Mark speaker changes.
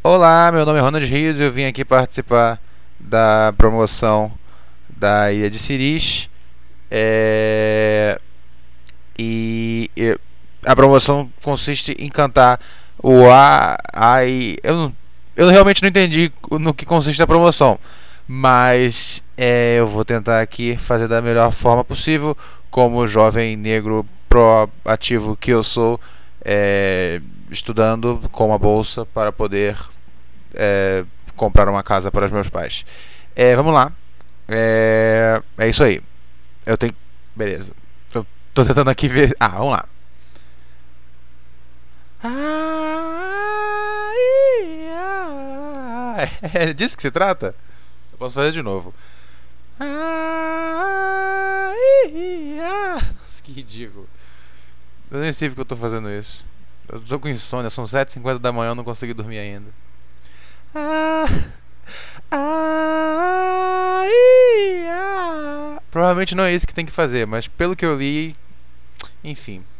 Speaker 1: Olá, meu nome é Ronald Rios e eu vim aqui participar da promoção da Ilha de Siris. É, e e- a promoção consiste em cantar o A e eu realmente não entendi no que consiste a promoção, mas eu vou tentar aqui fazer da melhor forma possível, como jovem negro proativo que eu sou, é, estudando com uma bolsa para poder é, comprar uma casa para os meus pais. Vamos lá. É isso aí. Eu tenho. Beleza. Eu tô tentando aqui ver. Vamos lá. É disso que se trata? Eu posso fazer de novo. Nossa, que ridículo. Eu nem sei porque eu tô fazendo isso. Eu tô com insônia, são 7h50 da manhã, eu não consegui dormir ainda. Ah, Provavelmente não é isso que tem que fazer, mas pelo que eu li, enfim.